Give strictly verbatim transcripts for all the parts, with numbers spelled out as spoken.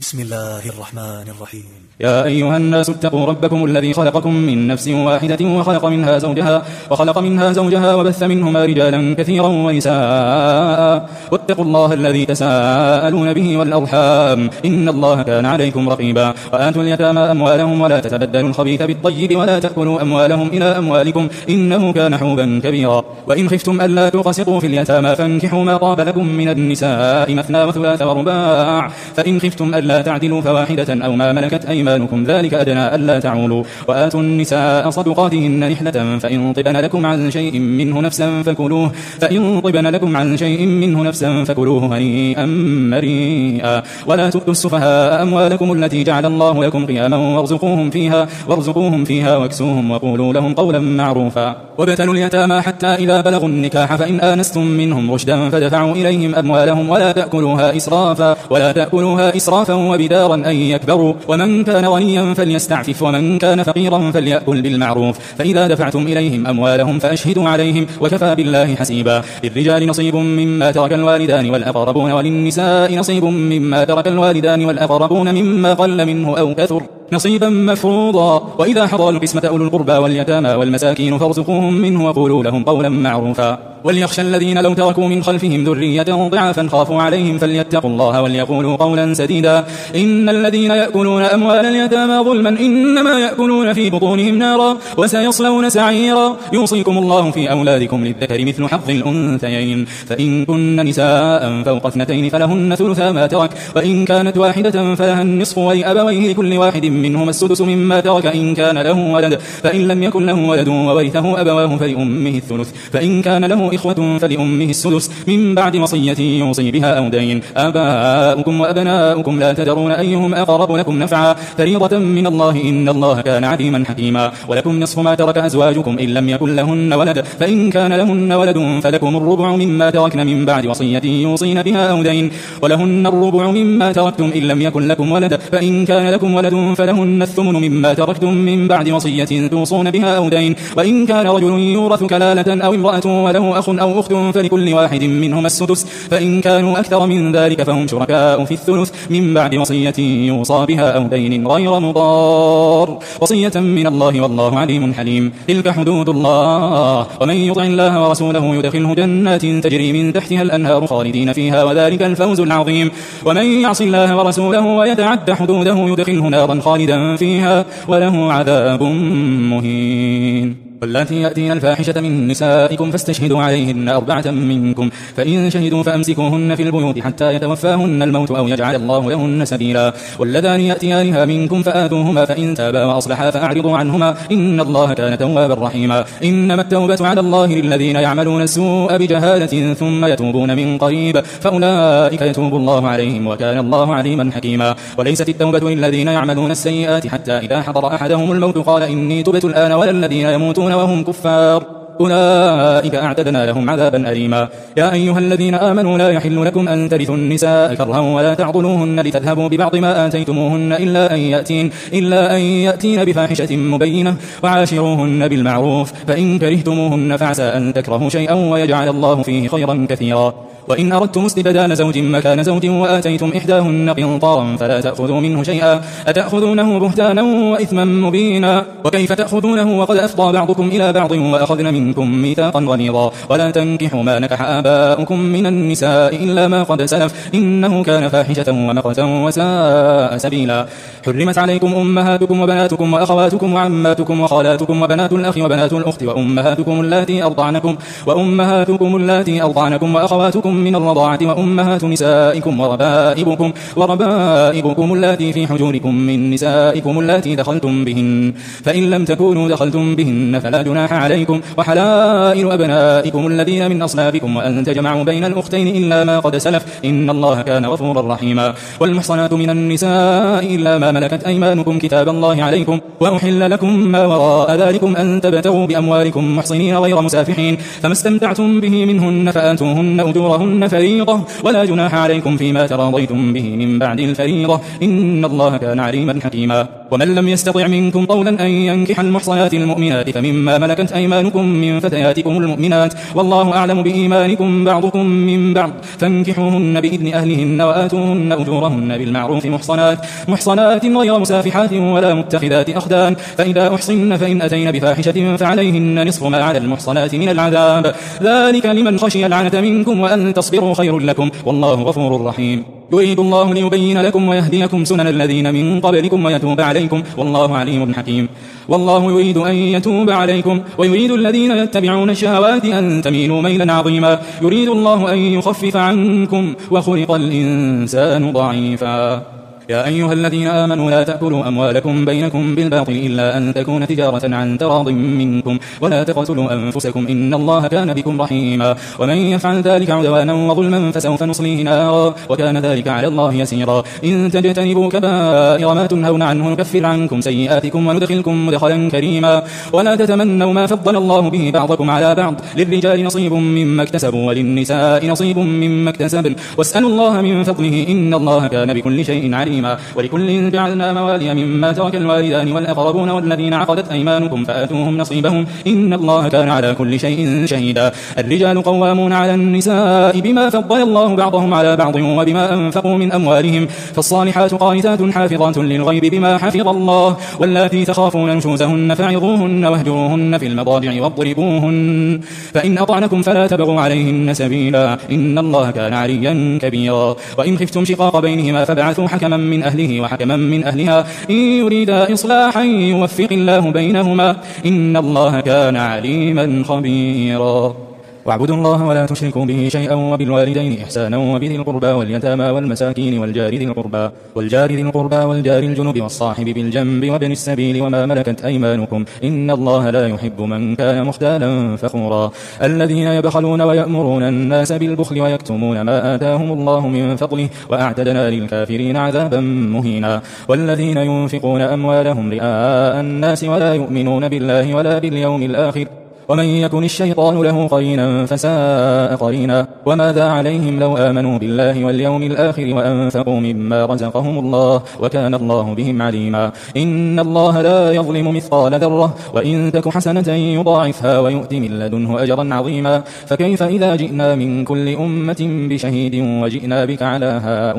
بسم الله الرحمن الرحيم. يا أيها الناس اتقوا ربكم الذي خلقكم من نفس واحدة وخلق منها زوجها وخلق منها زوجها وبث منهما رجالا كثيرا ونساء واتقوا الله الذي تساءلون به والأرحام إن الله كان عليكم رقيبا. وآتوا اليتامى أموالهم ولا تتبدلوا الخبيث بالطيب ولا تأكلوا أموالهم إلى أموالكم إنه كان حوبا كبيرا. وإن خفتم ألا تقسطوا في اليتامى فانكحوا ما طاب لكم من النساء مثنى وثلاث ورباع فإن خفتم ألا تعدلوا فواحدة أو ما ملكت أيمانكم ذلك أدنى ألا تعولوا. وآتوا النساء صدقاتهن نحلة فإن طبن لكم عن شيء منه نفسا فكلوه فإن طبن لكم عن شيء منه نفسا فكلوه هنيئا مريئا. ولا تؤتوا السفهاء أموالكم التي جعل الله لكم قياما وارزقوهم فيها وارزقوهم فيها واكسوهم وقولوا لهم قولا معروفا. وابتلوا اليتامى حتى إذا بلغوا النكاح فإن آنستم منهم رشدا فدفعوا إليهم أموالهم ولا تأكلوها إسرافا ولا تأكلوها إسرافا وبدارا أن يكبروا. ومن كان غنيا فليستعفف ومن كان فقيرا فليأكل بالمعروف. فإذا دفعتم إليهم أموالهم فأشهدوا عليهم وكفى بالله حسيبا. للرجال نصيب مما ترك الوالدان والأقربون وللنساء نصيب مما ترك الوالدان والأقربون مما قل منه أو كثر نصيبا مفروضا. وإذا حضر القسمة أولو القربى واليتامى والمساكين فارزقوهم منه وقولوا لهم قولا معروفا. وليخشى الذين لو تركوا من خلفهم ذرية ضعافا خافوا عليهم فليتقوا الله وليقولوا قولا سديدا. إن الذين يأكلون أموال اليتامى ظلما إنما يأكلون في بطونهم نارا وسيصلون سعيرا. يوصيكم الله في أولادكم للذكر مثل حظ الأنثيين فإن كن نساء فوق اثنتين فلهن ثلثا ما ترك وإن كانت واحدة فلها النصف ولأبويه لكل واحد منهما السدس مما ترك إن كان له ولد فإن لم يكن له ولد وورثه أبواه فلأمه الثلث فإن كان له إخوة فلأمه السدس من بعد وصية يوصي بها أو دين. آباؤكم وأبناؤكم لا تدرون أيهم أقرب لكم نفعا فريضة من الله إن الله كان عليما حكيما. ولكم نصف ما ترك أزواجكم إن لم يكن لهن ولد فإن كان لهن ولد فلكم الربع مما تركن من بعد وصية يوصين بها أو دين. ولهن الربع مما تركتم إن لم يكن لكم ولد فإن كان لكم ولد فلهن الثمن مما تركتم من بعد وصية توصون بها أو دين. وإن كان رجل يورث كلالة أو امرأة وله أخ أو أخت فلكل واحد منهما السدس فإن كانوا أكثر من ذلك فهم شركاء في الثلث من بعد وصية يوصى بها أو دين غير مضار وصية من الله والله عليم حليم. تلك حدود الله ومن يطع الله ورسوله يدخله جنات تجري من تحتها الأنهار خالدين فيها وذلك الفوز العظيم. ومن يعص الله ورسوله ويتعد حدوده يدخله نارا خالدا فيها وله عذاب مهين. واللاتي يأتين الفاحشة من نسائكم فاستشهدوا عليهن أربعة منكم فإن شهدوا فأمسكوهن في البيوت حتى يتوفاهن الموت أو يجعل الله لهن سبيلا. واللذان يأتيانها منكم فآتوهما فإن تابا وأصلحا فأعرضوا عنهما إن الله كان توابا رحيما. إنما التوبة على الله للذين يعملون السوء بجهالة ثم يتوبون من قريب فأولئك يتوب الله عليهم وكان الله عليما حكيما. وليست التوبة للذين يعملون السيئات حتى إذا حضر أحدهم الموت قال إني تبت الآن ولا الذين يموتون وهم كفار أولئك أعتدنا لهم عذابا أليما. يا أيها الذين آمنوا لا يحل لكم أن ترثوا النساء كرها ولا تعضلوهن لتذهبوا ببعض ما آتيتموهن إلا أن يأتين, إلا أن يأتين بفاحشة مبينة وعاشروهن بالمعروف فإن كرهتموهن فعسى أن تكرهوا شيئا ويجعل الله فيه خيرا كثيرا. وإن أردتم استبدال زوج مكان زوج وآتيتم إحداهن قنطارا فلا تأخذوا منه شيئا أتأخذونه بهتانا وإثما مبينا. وكيف تأخذونه وقد أفضى بعضكم إلى بعض وأخذن منكم ميثاقا غليظا. ولا تنكحوا ما نكح آباؤكم من النساء إلا ما قد سلف إنه كان فاحشة ومقتا وساء سبيلا. حرمت عليكم أمهاتكم وبناتكم وأخواتكم وعماتكم وخالاتكم وبنات الأخ وبنات الأخت وأمهاتكم اللاتي أرضعنكم وأمهاتكم اللاتي أرضعنكم وأخواتكم من الرضاعة وأمهات نسائكم وربائبكم وربائبكم اللاتي في حجوركم من نسائكم اللاتي دخلتم بهن فإن لم تكونوا دخلتم بهن فلا جناح عليكم وحلائل أبنائكم الذين من أصلابكم وأن تجمعوا بين الأختين إلا ما قد سلف إن الله كان غفورا رحيما. والمحصنات من النساء إلا ما ملكت أيمانكم كتاب الله عليكم وأحل لكم ما وراء ذلكم أن تبتغوا بأموالكم محصنين غير مسافحين فما استمتعتم به منهن فآتوهن أجورهن فريضة ولا جناح عليكم فيما تراضيتم به من بعد الفريضة إن الله كان عليما حكيما. ومن لم يستطع منكم طولا أن ينكح المحصنات المؤمنات فمما ملكت أيمانكم من فتياتكم المؤمنات والله أعلم بإيمانكم بعضكم من بعض فانكحوهن بإذن أهلهن وآتوهن أجورهن بالمعروف محصنات محصنات غير مسافحات ولا متخذات أخدان فإذا أحصن فإن أتين بفاحشة فعليهن نصف ما على المحصنات من العذاب ذلك لمن خشي العنة منكم وأن تصبروا خير لكم والله غفور رحيم يريد الله ليبين لكم ويهديكم سنن الذين من قبلكم ويتوب عليكم والله عليم حكيم والله يريد أن يتوب عليكم ويريد الذين يتبعون الشهوات أن تميلوا ميلا عظيما يريد الله أن يخفف عنكم وخلق الإنسان ضعيفا يا أيها الذين آمنوا لا تأكلوا أموالكم بينكم بالباطل إلا أن تكون تجارة عن تراض منكم ولا تقتلوا أنفسكم إن الله كان بكم رحيما ومن يفعل ذلك عدوانا وظلما فسوف نصليه نارا وكان ذلك على الله يسيرا إن تجتنبوا كبائر ما تنهون عنه نكفر عنكم سيئاتكم وندخلكم مدخلا كريما ولا تتمنوا ما فضل الله به بعضكم على بعض للرجال نصيب مما اكتسبوا وللنساء نصيب مما اكتسبن واسألوا الله من فضله إن الله كان بكل شيء عليما ولكل جعلنا موالي مما ترك الوالدان والأقربون والذين عقدت أيمانكم فآتوهم نصيبهم إن الله كان على كل شيء شهيدا الرجال قوامون على النساء بما فضل الله بعضهم على بعض وبما أنفقوا من أموالهم فالصالحات قانتات حافظات للغيب بما حفظ الله واللاتي تخافون نشوزهن فعظوهن واهجروهن في المضاجع واضربوهن فإن أطعنكم فلا تبغوا عليهن سبيلا إن الله كان عليا كبيرا وإن خفتم شقاق بينهما فبعثوا حكما من أهله وحكما من أهلها إن يريدا إصلاحا يوفق الله بينهما إن الله كان عليما خبيرا واعبدوا الله ولا تشركوا به شيئا وبالوالدين إحسانا وبذي القربى واليتامى والمساكين والجار ذي القربى والجار ذي القربى والجار الجنب والصاحب بالجنب وابن السبيل وما ملكت أيمانكم إن الله لا يحب من كان مختالا فخورا الذين يبخلون ويأمرون الناس بالبخل ويكتمون ما آتاهم الله من فضله وأعتدنا للكافرين عذابا مهينا والذين ينفقون أموالهم رئاء الناس ولا يؤمنون بالله ولا باليوم الآخر ومن يكن الشيطان له قرينا فساء قرينا وماذا عليهم لو آمنوا بالله واليوم الآخر وأنفقوا مما رزقهم الله وكان الله بهم عليما إن الله لا يظلم مثقال ذرة وإن تك حسنة يضاعفها ويؤتي من لدنه أجرا عظيما فكيف إذا جئنا من كل أمة بشهيد وجئنا بك على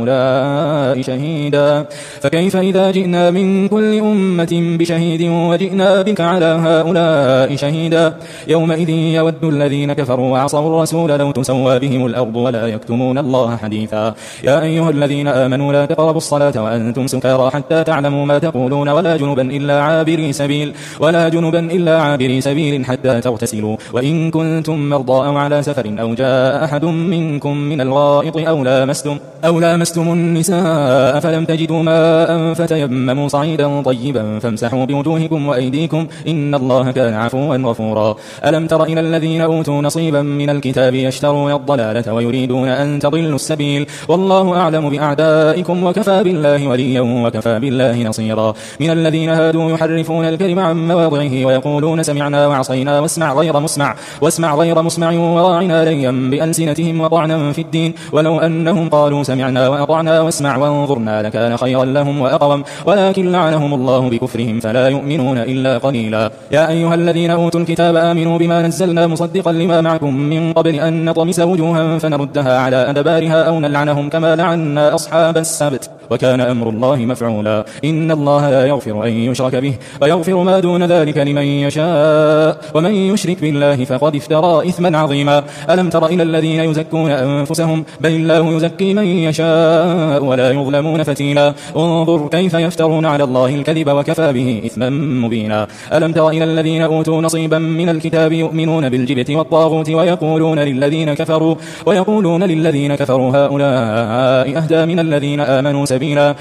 هؤلاء شهيدا فكيف إذا جئنا من كل أمة بشهيد وجئنا بك على هؤلاء شهيدا يومئذ يود الذين كفروا وعصوا الرسول لو تسوى بهم الأرض ولا يكتمون الله حديثا يا أيها الذين آمنوا لا تقربوا الصلاة وأنتم سكارى حتى تعلموا ما تقولون ولا جنبا إلا عابري سبيل ولا جنبا إلا عابري سبيل حتى تغتسلوا وإن كنتم مرضى أو على سفر أو جاء أحد منكم من الغائط أو لامستم أو لامستم النساء فلم تجدوا ماء فتيمموا صعيدا طيبا فامسحوا بوجوهكم وأيديكم إن الله كان عفوا غفورا ألم تر إلى الذين أوتوا نصيبا من الكتاب يشترون الضلالة ويريدون أن تضلوا السبيل والله أعلم بأعدائكم وكفى بالله وليا وكفى بالله نصيرا من الذين هادوا يحرفون الكلم عن مواضعه ويقولون سمعنا وعصينا واسمع غير مسمع واسمع غير مسمع وراعنا ليا بألسنتهم وطعنا في الدين ولو أنهم قالوا سمعنا وأطعنا واسمع وانظرنا لكان خيرا لهم وأقوم ولكن لعنهم الله بكفرهم فلا يؤمنون إلا قليلا يا أيها الذين أوتوا الكتاب آمنوا بما نزلنا مصدقا لما معكم من قبل أن نطمس وجوها فنردها على أدبارها أو نلعنهم كما لعنا أصحاب السبت وكان أمر الله مفعولا إن الله لا يغفر أن يشرك به ويغفر ما دون ذلك لمن يشاء ومن يشرك بالله فقد افترى إثما عظيما ألم تر إلى الذين يزكون أنفسهم بل الله يزكي من يشاء ولا يظلمون فتيلا انظر كيف يفترون على الله الكذب وكفى به إثما مبينا ألم تر إلى الذين أوتوا نصيبا من الكتاب يؤمنون بالجبت والطاغوت ويقولون للذين كفروا ويقولون للذين كفروا هؤلاء أهدى من الذين آمنوا سبيلا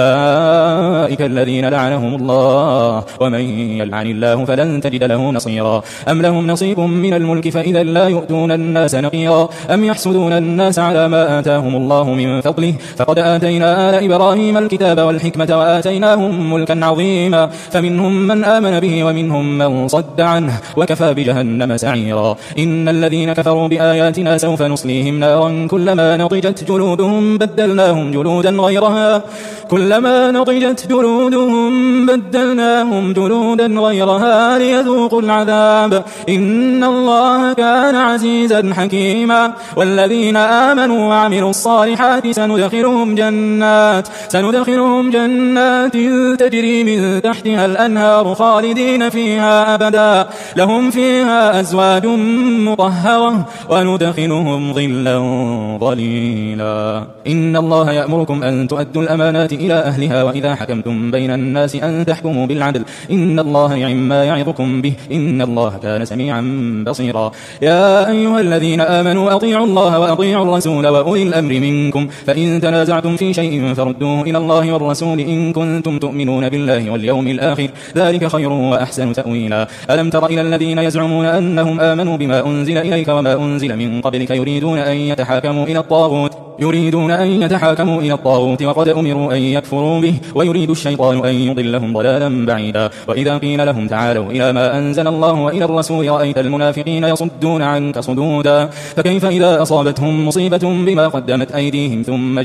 أولئك الذين لعنهم الله ومن يلعن الله فلن تجد له نصيرا أم لهم نصيب من الملك فإذا لا يؤتون الناس نقيرا أم يحسدون الناس على ما آتاهم الله من فضله فقد آتينا آل إبراهيم الكتاب والحكمة وآتيناهم ملكا عظيما فمنهم من آمن به ومنهم من صد عنه وكفى بجهنم سعيرا إن الذين كفروا بآياتنا سوف نصليهم نارا كلما نضجت جلودهم بدلناهم جلودا غيرها كلما نضجت جلودهم بدلناهم جلودا غيرها ليذوقوا العذاب إن الله كان عزيزا حكيما والذين آمنوا وعملوا الصالحات سندخلهم جنات سندخلهم جنات تجري من تحتها الأنهار خالدين فيها أبدا لهم فيها أزواج مطهرة وندخلهم ظلا ظليلا إن الله يأمركم أن تؤدوا الأمانات إلى أهلها وإذا حكمتم بين الناس أن تحكموا بالعدل إن الله يعم ما يعظكم به إن الله كان سميعا بصيرا يا أيها الذين آمنوا أطيعوا الله وأطيعوا الرسول وأولي الأمر منكم فإن تنازعتم في شيء فردوه إلى الله والرسول إن كنتم تؤمنون بالله واليوم الآخر ذلك خير وأحسن تأويلا ألم تر إلى الذين يزعمون أنهم آمنوا بما أنزل إليك وما أنزل من قبلك يريدون أن يتحاكموا إلى الطاغوت يريدون أن يتحاكموا إلى الطاغوت وقد أمروا أن يكفروا به ويريد الشيطان أن يضلهم ضلالا بعيدا وإذا قيل لهم تعالوا إلى ما أنزل الله وإلى الرسول رأيت المنافقين يصدون عنك صدودا فكيف إذا أصابتهم مصيبة بما قدمت أيديهم ثم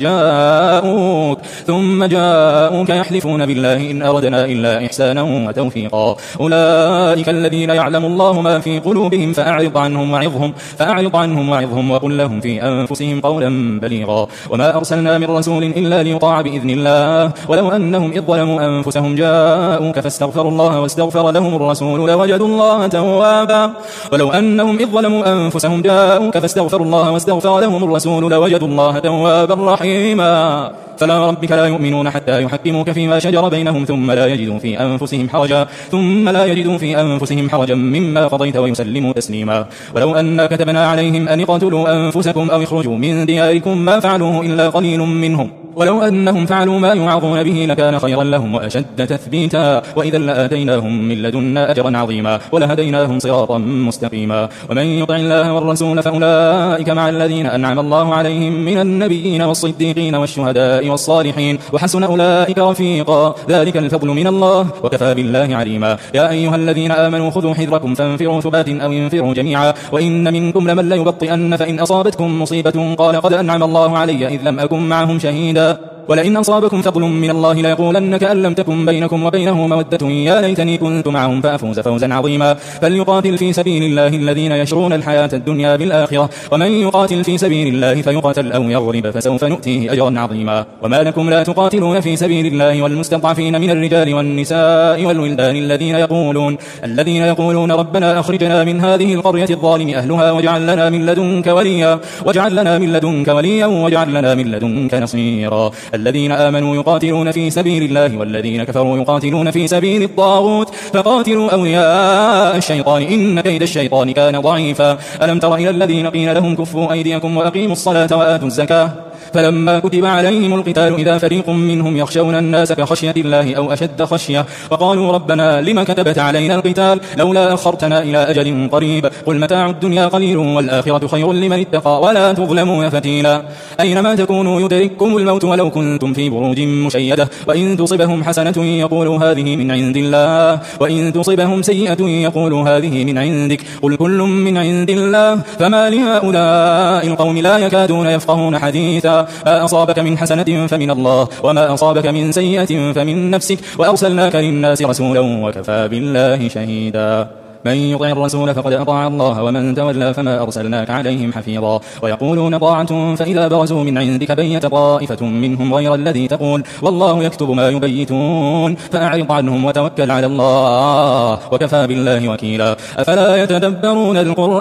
جاءوك ثم جاءوك يحلفون بالله إن أردنا إلا إحسانا وتوفيقا أولئك الذين يعلم الله ما في قلوبهم فأعرض عنهم وعظهم فأعرض عنهم وعظهم وقل لهم في أنفسهم قولا بليغا وما أرسلنا من رسول إلا ليطاع بإذن الله ولو أنهم إذ ظلموا أنفسهم جاءوك فاستغفروا الله واستغفر لهم الرسول لوجدوا الله توابا ولو أنهم إذ ظلموا أنفسهم جاءوك فاستغفروا الله واستغفر لهم الرسول لوجدوا الله توابا رحيما فلا ربك لا يؤمنون حتى يحكموك فيما شجر بينهم ثم لا يجدوا في أنفسهم حرجا ثم لا يجدوا في أنفسهم حرجا مما قضيت ويسلموا تسليما ولو أن كتبنا عليهم أن اقتلوا أنفسكم أو اخرجوا من دياركم ما فعلوه إلا قليل منهم ولو أنهم فعلوا ما يوعظون به لكان خيرا لهم وأشد تثبيتا وإذا لآتيناهم من لدنا أجرا عظيما ولهديناهم صراطا مستقيما ومن يطع الله والرسول فأولئك مع الذين أنعم الله عليهم من النبيين والصديقين والشهداء والصالحين وحسن أولئك رفيقا ذلك الفضل من الله وكفى بالله عليما يا أيها الذين آمنوا خذوا حذركم فانفروا ثبات أو انفروا جميعا وإن منكم لمن ليبطئن فإن أصابتكم مصيبة قال قد أنعم الله علي إذ لم أكن معهم شهيدا ولئن أصابكم فضل من الله ليقولن كأن لم تكن بينكم وبينه مودة يا ليتني كنت معهم فأفوز فوزا عظيما فليقاتل في سبيل الله الذين يشرون الحياة الدنيا بالآخرة ومن يقاتل في سبيل الله فيقاتل أو يغلب فسوف نؤتيه أجرا عظيما وما لكم لا تقاتلون في سبيل الله والمستضعفين من الرجال والنساء والولدان الذين يقولون الذين يقولون ربنا أخرجنا من هذه القرية الظالم أهلها واجعل لنا من لدنك وليا واجعل لنا من لدنك وليا واجعل لنا من لدنك نصيرا الذين آمنوا يقاتلون في سبيل الله والذين كفروا يقاتلون في سبيل الطاغوت فقاتلوا أولياء الشيطان إن كيد الشيطان كان ضعيفا ألم تر إلى الذين قيل لهم كفوا أيديكم وأقيموا الصلاة وآتوا الزكاة فلما كتب عليهم القتال إذا فريق منهم يخشون الناس كخشية الله أو أشد خشية وقالوا ربنا لما كتبت علينا القتال لولا أخرتنا إلى أجل قريب قل متاع الدنيا قليل والآخرة خير لمن اتقى ولا تظلمون فتيلا أينما تكونوا يدرككم الموت ولو كنتم في بروج مشيدة وإن تصبهم حسنة يقولوا هذه من عند الله وإن تصبهم سيئة يقولوا هذه من عندك قل كل من عند الله فما لهؤلاء القوم لا يكادون يفقهون حديثا ما أصابك من حسنة فمن الله وما أصابك من سيئة فمن نفسك وأرسلناك للناس رسولا وكفى بالله شهيدا من يطع الرسول فقد أطاع الله ومن تولى فما أرسلناك عليهم حفيظا ويقولون طاعة فإذا برزوا من عندك بيت طائفة منهم غير الذي تقول والله يكتب ما يبيتون فأعرض عنهم وتوكل على الله وكفى بالله وكيلا أفلا يتدبرون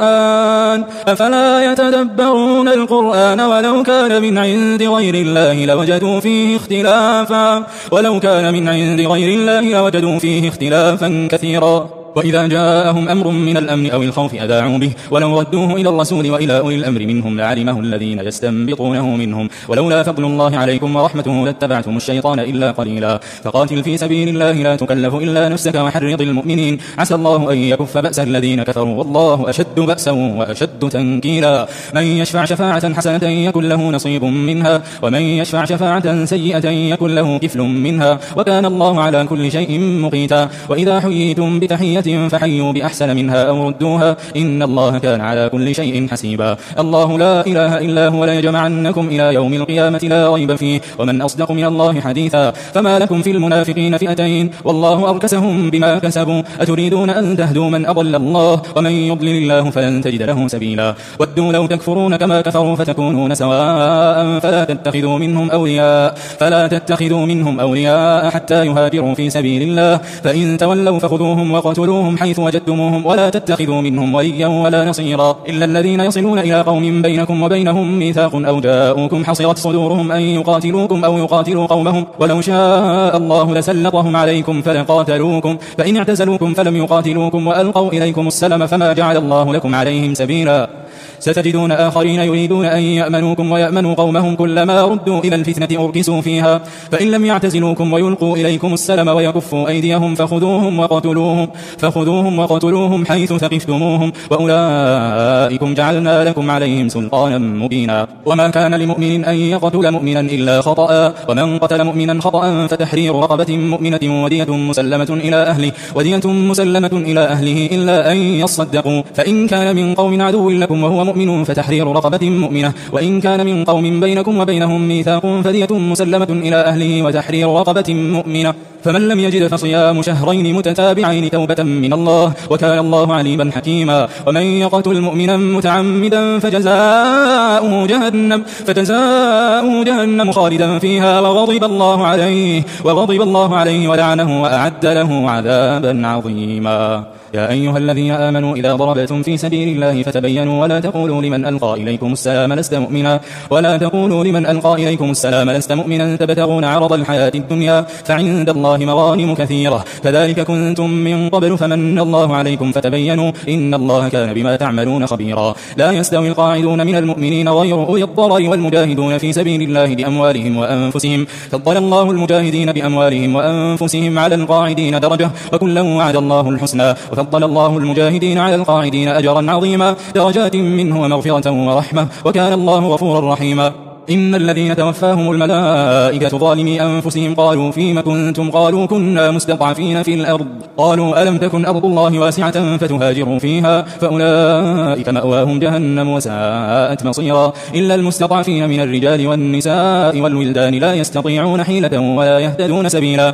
القرآن أفلا يتدبرون القرآن ولو كان من عند غير الله لوجدوا فيه اختلافا ولو كان من عند غير الله لوجدوا فيه اختلافا كثيرا وإذا جاءهم أمر من الأمن أو الخوف أذاعوا به ولو ردوه إلى الرسول وإلى أولي الأمر منهم لعلمه الذين يستنبطونه منهم ولولا فضل الله عليكم ورحمته لاتبعتم الشيطان إلا قليلا فقاتل في سبيل الله لا تكلف إلا نفسك وحرض المؤمنين عسى الله أن يكف بأس الذين كفروا والله أشد بأسا وأشد تنكيلا من يشفع شفاعة حسنة يكن له نصيب منها ومن يشفع شفاعة سيئة يكن له كفل منها وكان الله على كل شيء مقيتا وإذا حييتم بتحية قرية فحيوا بأحسن منها أو ردوها إن الله كان على كل شيء حسيبا. الله لا إله إلا هو ليجمعنكم إلى يوم القيامة لا ريب فيه ومن أصدق من الله حديثا. فما لكم في المنافقين فئتين والله أركسهم بما كسبوا أتريدون أن تهدوا من أضل الله ومن يضلل الله فلن تجد له سبيلا. ودوا لو تكفرون كما كفروا فتكونون سواء فلا تتخذوا منهم أولياء فلا تتخذوا منهم أولياء حتى يهاجروا في سبيل الله فإن تولوا فخذوهم وقتلوهم حيث وجدتموهم ولا تتخذوا منهم وليا ولا نصيرا إلا الذين يصلون إلى قوم بينكم وبينهم ميثاق أو جاءوكم حصرت صدورهم أن يقاتلوكم أو يقاتلوا قومهم ولو شاء الله لسلطهم عليكم فلقاتلوكم فإن اعتزلوكم فلم يقاتلوكم وألقوا إليكم السلم فما جعل الله لكم عليهم سبيلا. ستجدون آخرين يريدون أن يأمنوكم ويأمنوا قومهم كلما ردوا إلى الفتنة أركسوا فيها فإن لم يعتزلوكم ويلقوا إليكم السلم ويكفوا أيديهم فخذوهم وقتلوهم فخذوهم وقتلوهم حيث ثقفتموهم وأولئكم جعلنا لكم عليهم سلطانا مبينا. وما كان لمؤمن أن يقتل مؤمنا إلا خطأ ومن قتل مؤمنا خطأ فتحرير رقبة مؤمنة ودية مسلمة إلى أهله ودية مسلمة إلى أهله إلا أن يصدقوا فإن كان من قوم عدو لكم وهو مؤمن فتحرير رقبة مؤمنة وإن كان من قوم بينكم وبينهم ميثاق فدية مسلمة إلى أهله وتحرير رقبة مؤمنة فمن لم يجد فصيام شهرين متتابعين توبة من الله وكان الله عليما حكيما. ومن يقتل مؤمنا متعمدا فجزاؤه جهنم فجزاؤه جهنم خالدا فيها وغضب الله عليه وغضب الله عليه ولعنه وأعد له عذابا عظيما. يا أيها الذين آمنوا إذا ضربتم في سبيل الله فتبينوا ولا تقولوا لمن ألقى إليكم السلام لست مؤمنا ولا تقولوا لمن ألقى إليكم السلام لست مؤمنا تبتغون عرض الحياة الدنيا فعند الله مغانم كثيرة كذلك كنتم من قبل فمن الله عليكم فتبينوا إن الله كان بما تعملون خبيرا. لا يستوي القاعدون من المؤمنين غير أولي الضرر والمجاهدون في سبيل الله بأموالهم وأنفسهم فضل الله المجاهدين بأموالهم وأنفسهم على القاعدين درجة وكلا وعد الله الحسنى فضل الله المجاهدين على القاعدين أجرا عظيما درجات منه ومغفرة ورحمة وكان الله غفورا رحيما. إن الذين توفاهم الملائكة ظالمي أنفسهم قالوا فيما كنتم قالوا كنا مستضعفين في الأرض قالوا ألم تكن أرض الله واسعة فتهاجروا فيها فأولئك مأواهم جهنم وساءت مصيرا إلا المستضعفين من الرجال والنساء والولدان لا يستطيعون حيلة ولا يهتدون سبيلا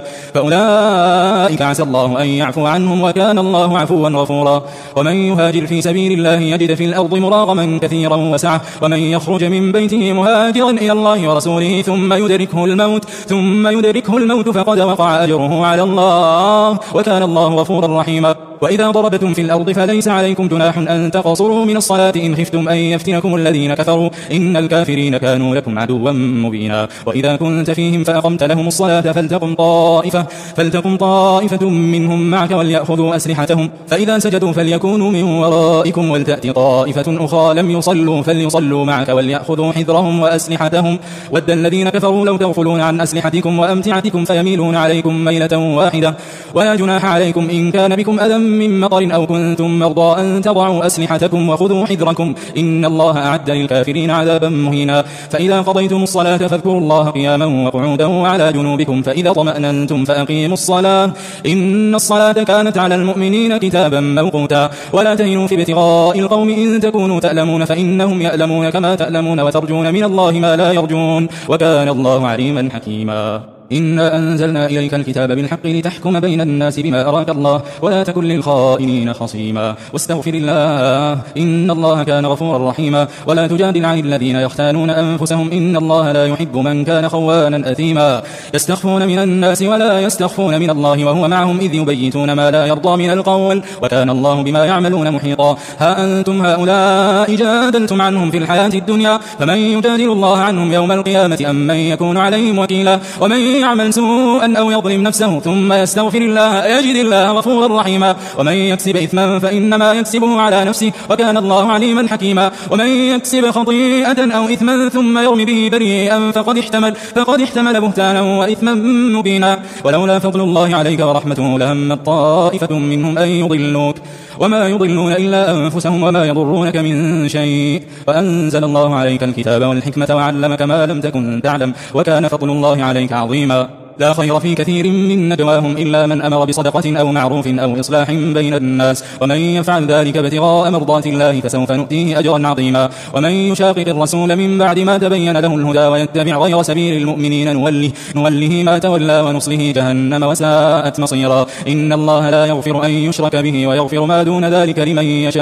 فأولئك عسى الله أن يعفو عنهم وكان الله عفوا غفورا. ومن يهاجر في سبيل الله يجد في الأرض مراغما كثيرا وسعة ومن يخرج من بيته مهاجرا إلى الله ورسوله ثم يدركه الموت ثم يدركه الموت فقد وقع أجره على الله وكان الله غفورا رحيما. وإذا ضربتم في الأرض فليس عليكم جناح أن تقصروا من الصلاة إن خفتم أن يفتنكم الذين كفروا إن الكافرين كانوا لكم عدوا مبينا. وإذا كنت فيهم فأقمت لهم الصلاة فلتقم طائفة فلتقم طائفة منهم معك وليأخذوا أسلحتهم فإذا سجدوا فليكونوا من ورائكم ولتأتي طائفة أخرى لم يصلوا فليصلوا معك وليأخذوا حذرهم وأسلحتهم ود الذين كفروا لو تغفلون عن أسلحتكم وأمتعتكم فيميلون عليكم ميلة واحدة ولا جناح عليكم إن كان بكم أذى من مطر أو كنتم مرضى أن تضعوا أسلحتكم وخذوا حذركم إن الله أعد للكافرين عذابا مهينا. فإذا قضيتم الصلاة فاذكروا الله قياما وقعودا وعلى جنوبكم فإذا طمأننتم فأقيموا الصلاة إن الصلاة كانت على المؤمنين كتابا موقوتا. ولا تهنوا في ابتغاء القوم إن تكونوا تألمون فإنهم يألمون كما تألمون وترجون من الله ما لا يرجون وكان الله عليما حكيما. إنا أنزلنا إليك الكتاب بالحق لتحكم بين الناس بما أراك الله ولا تكن للخائنين خصيما واستغفر الله إن الله كان غفورا رحيما. ولا تجادل عن الذين يختانون أنفسهم إن الله لا يحب من كان خوانا أثيما. يستخفون من الناس ولا يستخفون من الله وهو معهم إذ يبيتون ما لا يرضى من القول وكان الله بما يعملون محيطا. ها أنتم هؤلاء جادلتم عنهم في الحياة الدنيا فمن يجادل الله عنهم يوم القيامة أم من يكون عليهم وكيلا. ومن يعمل سوءا أو يظلم نفسه ثم يستغفر الله يجد الله غفورا رحيما. ومن يكسب إثما فإنما يكسبه على نفسه وكان الله عليما حكيما. ومن يكسب خطيئة أو إثما ثم يرم به بريئا فقد احتمل فقد احتمل بهتانا وإثما مبينا. ولولا فضل الله عليك ورحمته لهمت طائفة منهم أن يضلوك وما يضلون إلا أنفسهم وما يضرونك من شيء وأنزل الله عليك الكتاب والحكمة وعلمك ما لم تكن تعلم وكان فضل الله عليك عظيما. لا خير في كثير من نجواهم إلا من أمر بصدقة أو معروف أو إصلاح بين الناس، ومن يفعل ذلك ابتغاء مرضات الله فسوف نؤتيه أجرا عظيما. ومن يشاقق الرسول من بعد ما تبين له الهدى ويتبع غير سبيل المؤمنين نوله, نوله ما تولى ونصله جهنم وساءت مصيرا. إن الله لا يغفر أن يشرك به ويغفر ما دون ذلك لمن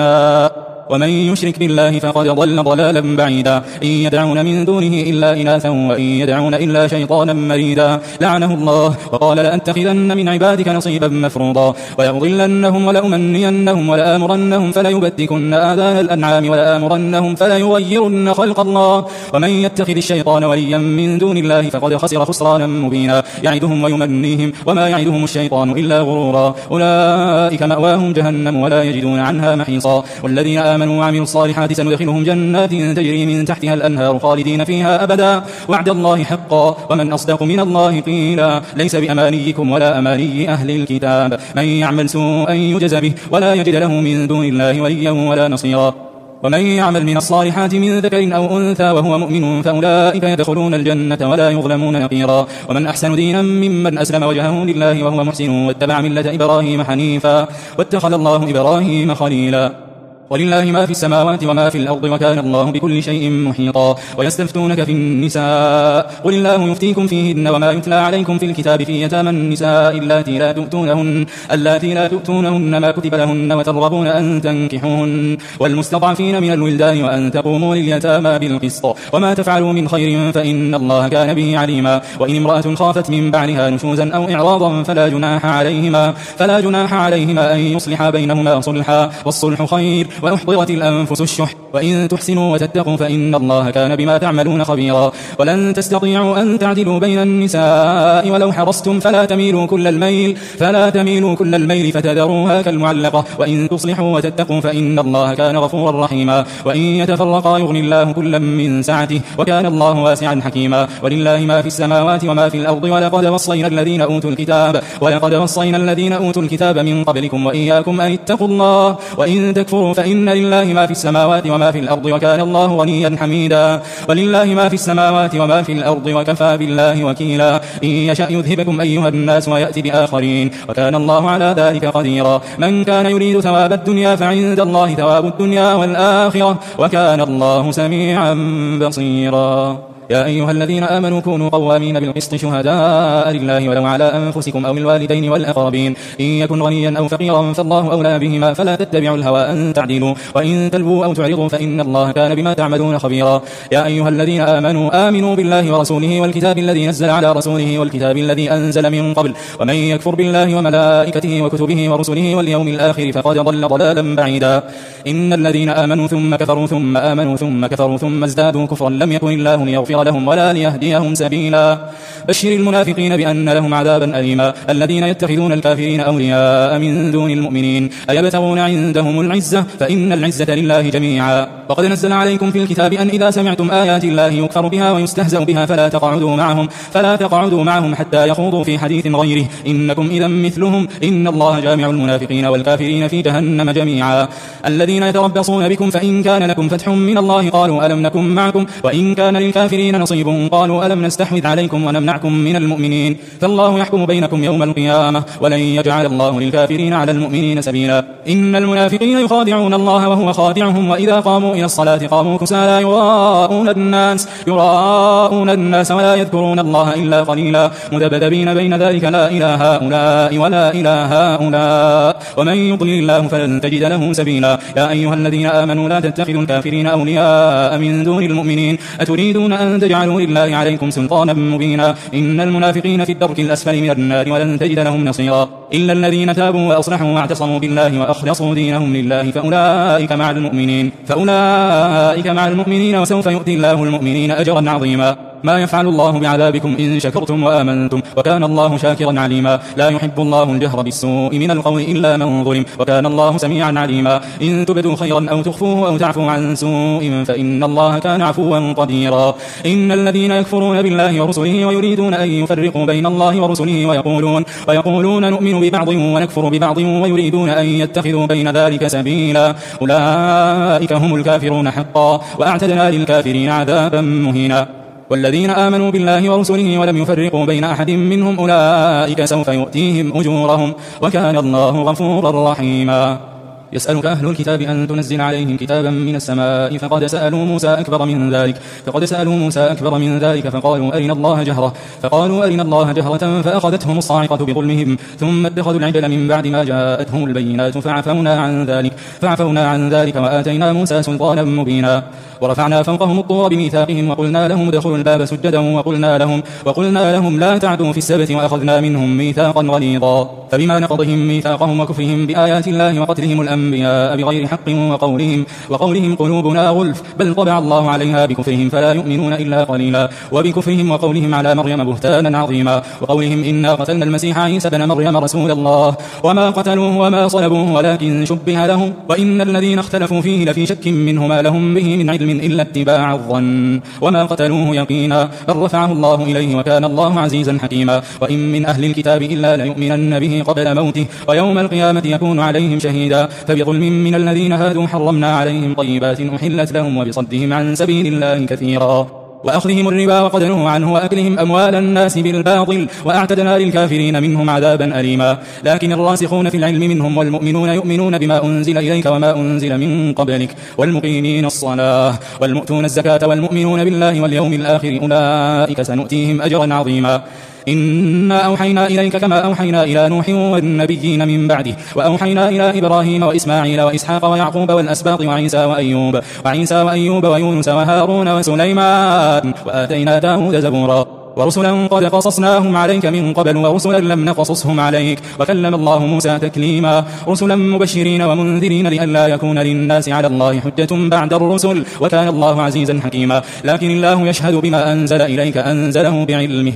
يشاء، ومن يشرك بالله فقد ضل ضلالا بعيدا. إن يدعون من دونه إلا إناثا وإن يدعون إلا شيطانا مريدا لعنه الله وقال لأتخذن من عبادك نصيبا مفروضا ولأضلنهم ولأمنينهم ولآمرنهم فليبتكن آذان الأنعام ولآمرنهم فليغيرن خلق الله. ومن يتخذ الشيطان وليا من دون الله فقد خسر خسرانا مبينا. يعدهم ويمنيهم وما يعدهم الشيطان إلا غرورا. أولئك مأواهم جهنم ولا يجدون عنها محيصا. والذين آمنوا وعملوا الصالحات سندخلهم جنات تجري من تحتها الأنهار خالدين فيها أبدا وعد الله حقا ومن أصدق من الله قيلا. ليس بأمانيكم ولا أماني أهل الكتاب، من يعمل سوءا يجز به ولا يجد له من دون الله وليا ولا نصيرا. ومن يعمل من الصالحات من ذكر أو أنثى وهو مؤمن فأولئك يدخلون الجنة ولا يظلمون نقيرا. ومن أحسن دينا ممن أسلم وجهه لله وهو محسن واتبع ملة إبراهيم حنيفا واتخذ الله إبراهيم خليلا. ولله ما في السماوات وما في الأرض وكان الله بكل شيء محيطا. ويستفتونك في النساء قل الله يفتيكم فيهن وما يتلى عليكم في الكتاب في يتامى النساء اللاتي لا تؤتونهن اللاتي لا تؤتونهن ما كتب لهن وترغبون أن تنكحوهن والمستضعفين من الولدان وأن تقوموا لليتامى بالقسط وما تفعلوا من خير فإن الله كان به عليما. وإن امرأة خافت من بعلها نشوزا أو إعراضا فلا جناح عليهما فلا جناح عليهما أن يصلحا بينهما صلحا والصلح خير وأحضرت الأنفس الشح وإن تحسنوا وتتقوا فإن الله كان بما تعملون خبيرا. ولن تستطيعوا أن تعدلوا بين النساء ولو حرصتم فلا تميلوا كل الميل فلا تميلوا كل الميل فتذروها كالمعلقة وإن تصلحوا وتتقوا فإن الله كان غفورا رحيما. وإن يتفرقا يغني الله كلا من سعته وكان الله واسعا حكيما. ولله ما في السماوات وما في الأرض ولقد وصينا الذين أوتوا الكتاب ولقد وصينا الذين أوتوا الكتاب من قبلكم وإياكم أن اتقوا الله وإن تكفروا فإن لله ما في السماوات وما في الأرض وكان الله غنيا حميدا. ولله ما في السماوات وما في الأرض وكفى بالله وكيلا. إن يشأ يذهبكم أيها الناس ويأتي بآخرين وكان الله على ذلك قديرا. من كان يريد ثواب الدنيا فعند الله ثواب الدنيا والآخرة وكان الله سميعا بصيرا. يا أيها الذين آمنوا كونوا قوامين بالقسط شهداء لله ولو على أنفسكم أو الوالدين والأقربين إن يكن غنيا أو فقيرا فالله أولى بهما فلا تتبعوا الهوى أن تعدلوا وإن تلووا أو تعرضوا فإن الله كان بما تعملون خبيرا. يا أيها الذين آمنوا آمنوا بالله ورسوله والكتاب الذي نزل على رسوله والكتاب الذي أنزل من قبل ومن يكفر بالله وملائكته وكتبه ورسله واليوم الآخر فقد ضل ضلالا بعيدا. إن الذين آمنوا ثم كفروا ثم آمنوا ثم كفروا ثم ازدادوا كفرا لم يكن الله ليغفر لهم ولا ليهديهم سبيلا. بشر المنافقين بأن لهم عذابا أليما. الذين يتخذون الكافرين أولياء من دون المؤمنين أيبتغون عندهم العزة فإن العزة لله جميعا. وقد نزل عليكم في الكتاب أن إذا سمعتم آيات الله يكفر بها ويستهزأ بها فلا تقعدوا معهم فلا تقعدوا معهم حتى يخوضوا في حديث غيره إنكم إذا مثلهم إن الله جامع المنافقين والكافرين في جهنم جميعا. الذين يتربصون بكم فإن كان لكم فتح من الله قالوا ألم نكن معكم وإن كان للكافرين نصيب قالوا ألم نستحوذ عليكم ونمنعكم من المؤمنين فالله يحكم بينكم يوم القيامة ولن يجعل الله للكافرين على المؤمنين سبيلا. إن المنافقين يخادعون الله وهو خادعهم وإذا قاموا إلى الصلاة قاموا كسالى يراءون الناس يراءون الناس ولا يذكرون الله إلا قليلا مذبذبين بين ذلك لا إلى هؤلاء ولا إلى هؤلاء ومن يضلل الله فلن تجد له سبيلا. يا أيها الذين آمنوا لا تتخذوا الكافرين أولياء من دون المؤمنين أتريدون أن تجعلوا لله عليكم سلطانا مبينا. إن المنافقين في الدرك الأسفل من النار ولن تجد لهم نصيرا إلا الذين تابوا وأصلحوا واعتصموا بالله وأخلصوا دينهم لله فأولئك مع المؤمنين فأولئك مع المؤمنين وسوف يؤتي الله المؤمنين أجرا عظيما. ما يفعل الله بعذابكم إن شكرتم وآمنتم وكان الله شاكرا عليما. لا يحب الله الجهر بالسوء من القول إلا من ظلم وكان الله سميعا عليما. إن تبدوا خيرا أو تخفوه أو تعفوا عن سوء فإن الله كان عفوا قديرا. إن الذين يكفرون بالله ورسله ويريدون أن يفرقوا بين الله ورسله ويقولون, ويقولون نؤمن ببعض ونكفر ببعض ويريدون أن يتخذوا بين ذلك سبيلا أولئك هم الكافرون حقا وأعتدنا للكافرين عذابا مهينا. والذين آمنوا بالله ورسله ولم يفرقوا بين أحد منهم أولئك سوف يؤتيهم أجورهم وكان الله غفورا رحيما. يسألك أهل الكتاب أن تنزل عليهم كتابا من السماء فقد سألوا موسى أكبر من ذلك فقد سألوا موسى أكبر من ذلك فقالوا أرنا الله جهرة فقالوا أرنا الله جهرة فأخذتهم الصاعقة بظلمهم ثم اتخذوا العجل من بعد ما جاءتهم البينات فعفونا عن ذلك فعفونا عن ذلك وآتينا موسى سلطانا مبينا. ورفعنا فوقهم الطور بميثاقهم وقلنا لهم ادخلوا الباب سجدا وقلنا لهم وقلنا لهم لا تعدوا في السبت وأخذنا منهم ميثاقا غليظا. فبما نقضهم ميثاقهم وكفرهم بآيات الله وقتلهم الأنبياء بغير حق وقولهم وقولهم قلوبنا غلف بل طبع الله عليها بكفرهم فلا يؤمنون إلا قليلا. وبكفرهم وقولهم على مريم بهتانا عظيما وقولهم إنا قتلنا المسيح عيسى بن مريم رسول الله وما قتلوه وما صلبوه ولكن شبه لهم وإن الذين اختلفوا فيه لفي شك منه ما لهم به من علم إلا اتباع الظن وما قتلوه يقينا بل رفعه الله إليه وكان الله عزيزا حكيما. وإن من أهل الكتاب إلا ليؤمنن به قبل موته ويوم القيامة يكون عليهم شهيدا. فبظلم من الذين هادوا حرمنا عليهم طيبات أحلت لهم وبصدهم عن سبيل الله كثيرا وأخذهم الربا وقد نهوا عنه وأكلهم أموال الناس بالباطل وأعتدنا للكافرين منهم عذابا أليما. لكن الراسخون في العلم منهم والمؤمنون يؤمنون بما أنزل إليك وما أنزل من قبلك والمقيمين الصلاة والمؤتون الزكاة والمؤمنون بالله واليوم الآخر أولئك سنؤتيهم أجرا عظيما. إنا أوحينا إليك كما أوحينا إلى نوح والنبيين من بعده وأوحينا إلى إبراهيم وإسماعيل وإسحاق ويعقوب والأسباط وعيسى وأيوب وعيسى وأيوب ويونس وهارون وسليمان وآتينا داود زبورا ورسلا قد قصصناهم عليك من قبل ورسلا لم نقصصهم عليك وكلم الله موسى تكليما. رسلا مبشرين ومنذرين لئلا يكون للناس على الله حجة بعد الرسل وكان الله عزيزا حكيما. لكن الله يشهد بما أنزل إليك أنزله بعلمه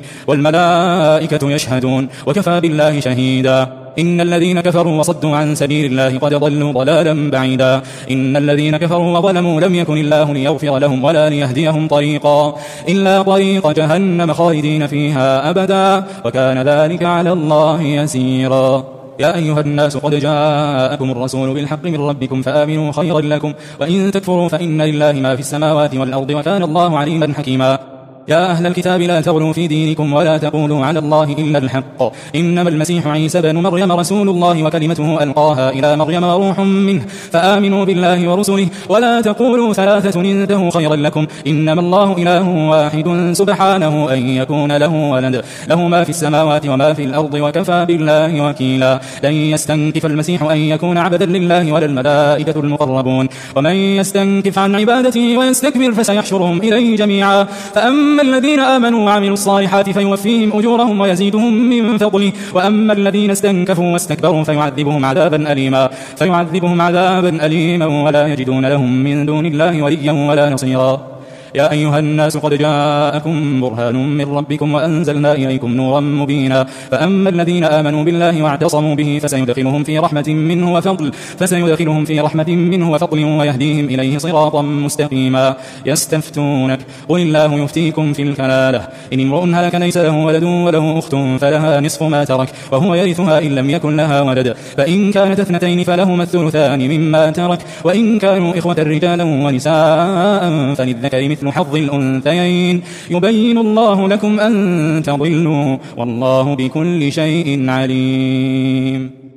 والملائكة يشهدون وكفى بالله شهيدا. إن الذين كفروا وصدوا عن سبيل الله قد ضلوا ضلالا بعيدا. إن الذين كفروا وظلموا لم يكن الله ليغفر لهم ولا ليهديهم طريقا إلا طريق جهنم خالدين فيها أبدا وكان ذلك على الله يسيرا. يا أيها الناس قد جاءكم الرسول بالحق من ربكم فآمنوا خيرا لكم وإن تكفروا فإن لله ما في السماوات والأرض وكان الله عليما حكيما. يا أهل الكتاب لا تغلوا في دينكم ولا تقولوا على الله إلا الحق إنما المسيح عيسى بن مريم رسول الله وكلمته ألقاها إلى مريم وروح منه فآمنوا بالله ورسله ولا تقولوا ثلاثة انتهوا خيرا لكم إنما الله إله واحد سبحانه أن يكون له ولد له ما في السماوات وما في الأرض وكفى بالله وكيلا. لن يستنكف المسيح أن يكون عبدا لله ولا الملائكة المقربون ومن يستنكف عن عبادته ويستكبر فسيحشرهم إليه جميعا. فأما الذين آمنوا وعملوا الصالحات فيوفيهم أجورهم ويزيدهم من فضله وأما الذين استنكفوا واستكبروا فيعذبهم عذابا أليما فيعذبهم عذابا أليما ولا يجدون لهم من دون الله وليا ولا نصيرا. يا أيها الناس قد جاءكم برهان من ربكم وأنزلنا إليكم نورا مبينا. فأما الذين آمنوا بالله واعتصموا به فسيدخلهم في رحمة منه وفضل فسيدخلهم في رحمة منه وفضل ويهديهم إليه صراطا مستقيما. يستفتونك قل الله يفتيكم في الكلالة إن امرؤ هلك ليس له ولد وله أخت فلها نصف ما ترك وهو يرثها إن لم يكن لها ولد فإن كانت اثنتين فلهما الثلثان مما ترك وإن كانوا إخوة رجالا ونساء فللذكر مثل حظ الأنثيين يبين الله لكم أن تضلوا والله بكل شيء عليم.